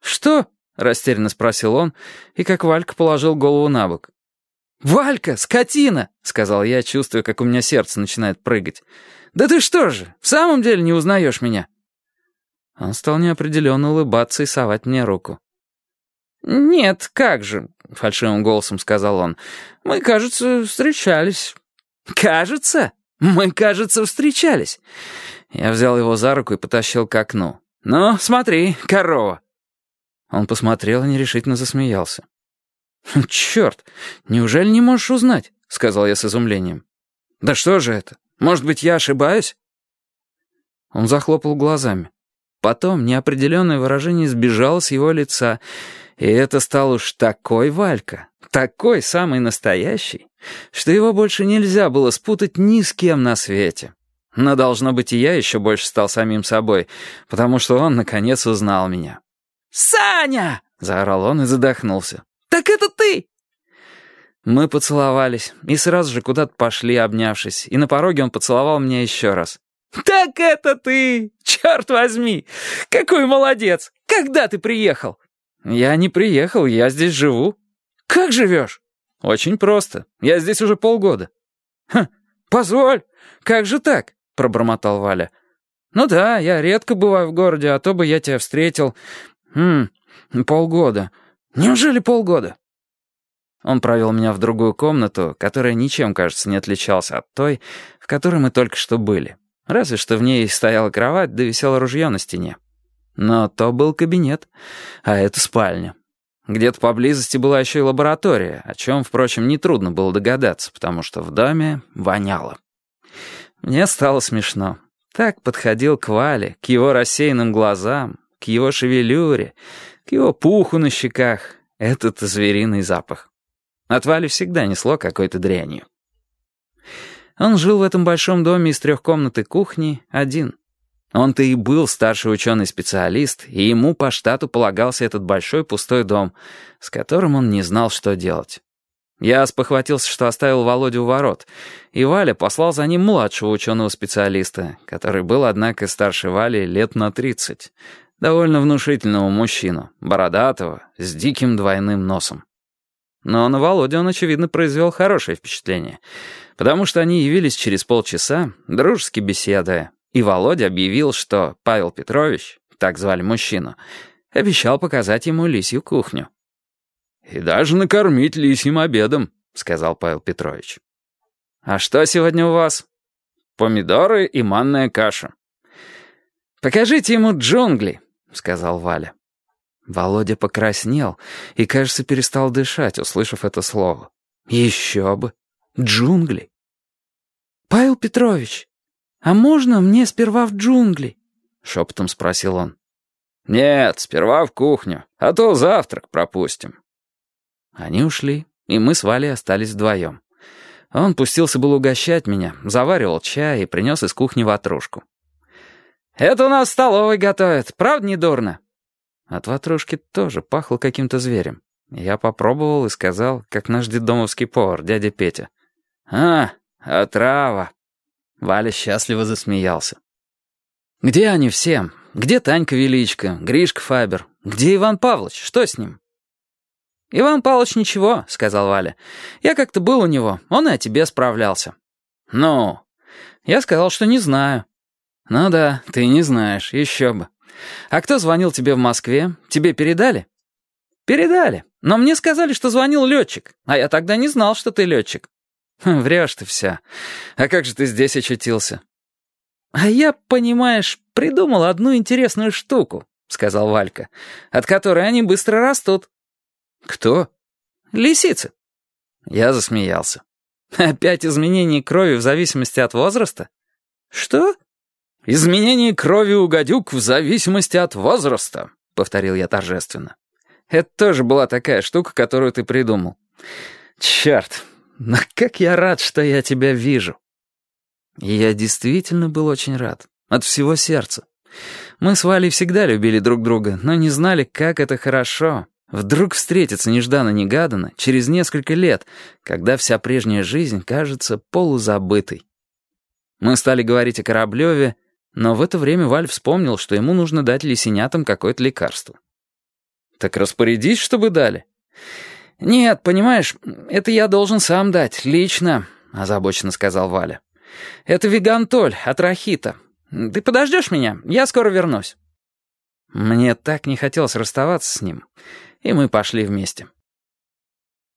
«Что?» — растерянно спросил он, и как Валька положил голову на бок. «Валька, скотина!» — сказал я, чувствуя, как у меня сердце начинает прыгать. «Да ты что же, в самом деле не узнаешь меня?» Он стал неопределенно улыбаться и совать мне руку. «Нет, как же», — фальшивым голосом сказал он. «Мы, кажется, встречались». «Кажется? Мы, кажется, встречались». Я взял его за руку и потащил к окну. «Ну, смотри, корова». Он посмотрел и нерешительно засмеялся. «Черт, неужели не можешь узнать?» — сказал я с изумлением. «Да что же это? Может быть, я ошибаюсь?» Он захлопал глазами. Потом неопределенное выражение сбежало с его лица, и это стал уж такой Валька, такой самый настоящий, что его больше нельзя было спутать ни с кем на свете. Но, должно быть, и я еще больше стал самим собой, потому что он, наконец, узнал меня. «Саня!» — заорал он и задохнулся. «Так это ты!» Мы поцеловались и сразу же куда-то пошли, обнявшись, и на пороге он поцеловал меня еще раз. «Так это ты! Черт возьми! Какой молодец! Когда ты приехал?» «Я не приехал, я здесь живу». «Как живешь?» «Очень просто. Я здесь уже полгода». «Хм, позволь, как же так?» — пробормотал Валя. «Ну да, я редко бываю в городе, а то бы я тебя встретил. Полгода. Неужели полгода?» Он провел меня в другую комнату, которая ничем, кажется, не отличалась от той, в которой мы только что были. Разве что в ней стояла кровать, да висело ружье на стене. Но то был кабинет, а это спальня. Где-то поблизости была еще и лаборатория, о чем, впрочем, нетрудно было догадаться, потому что в доме воняло. Мне стало смешно. Так подходил к Вале, к его рассеянным глазам, к его шевелюре, к его пуху на щеках. Этот звериный запах. От Вали всегда несло какой-то дрянью. Он жил в этом большом доме из 3 комнат и кухни один. Он-то и был старший ученый-специалист, и ему по штату полагался этот большой пустой дом, с которым он не знал, что делать. Я спохватился, что оставил Володю у ворот, и Валя послал за ним младшего ученого-специалиста, который был, однако, старше Вали лет на 30, довольно внушительного мужчину, бородатого, с диким двойным носом. Но на Володю он, очевидно, произвел хорошее впечатление, потому что они явились через полчаса, дружески беседуя, и Володя объявил, что Павел Петрович, так звали мужчину, обещал показать ему лисью кухню. «И даже накормить лисьим обедом», — сказал Павел Петрович. «А что сегодня у вас?» «Помидоры и манная каша». «Покажите ему джунгли», — сказал Валя. Володя покраснел и, кажется, перестал дышать, услышав это слово. Еще бы! Джунгли! «Павел Петрович, а можно мне сперва в джунгли?» — шепотом спросил он. «Нет, сперва в кухню, а то завтрак пропустим». Они ушли, и мы с Валей остались вдвоем. Он пустился было угощать меня, заваривал чай и принес из кухни ватрушку. «Это у нас в столовой готовят, правда недурно?» От ватрушки тоже пахло каким-то зверем. Я попробовал и сказал, как наш детдомовский повар, дядя Петя. Отрава!» Валя счастливо засмеялся. «Где они все? Где Танька Величко, Гришка Фабер? Где Иван Павлович? Что с ним?» «Иван Павлович ничего», — сказал Валя. «Я как-то был у него, он и о тебе справлялся». «Ну?» «Я сказал, что не знаю». «Ну да, ты не знаешь, еще бы. А кто звонил тебе в Москве? Тебе передали?» «Передали, но мне сказали, что звонил летчик, а я тогда не знал, что ты летчик». «Врешь ты вся. А как же ты здесь очутился?» «А я, понимаешь, придумал одну интересную штуку», — сказал Валька, «от которой они быстро растут». «Кто?» «Лисицы». Я засмеялся. «Опять изменение крови в зависимости от возраста?» «Что?» «Изменение крови у гадюк в зависимости от возраста», — повторил я торжественно. «Это тоже была такая штука, которую ты придумал. Черт, но как я рад, что я тебя вижу». И я действительно был очень рад. От всего сердца. Мы с Валей всегда любили друг друга, но не знали, как это хорошо. Вдруг встретиться нежданно-негаданно через несколько лет, когда вся прежняя жизнь кажется полузабытой. Мы стали говорить о Кораблеве, но в это время Валь вспомнил, что ему нужно дать лисенятам какое-то лекарство. Так распорядись, чтобы дали. «Нет, понимаешь, это я должен сам дать, лично», — озабоченно сказал Валя. «Это вегантоль от рахита. Ты подождешь меня? Я скоро вернусь». Мне так не хотелось расставаться с ним, и мы пошли вместе.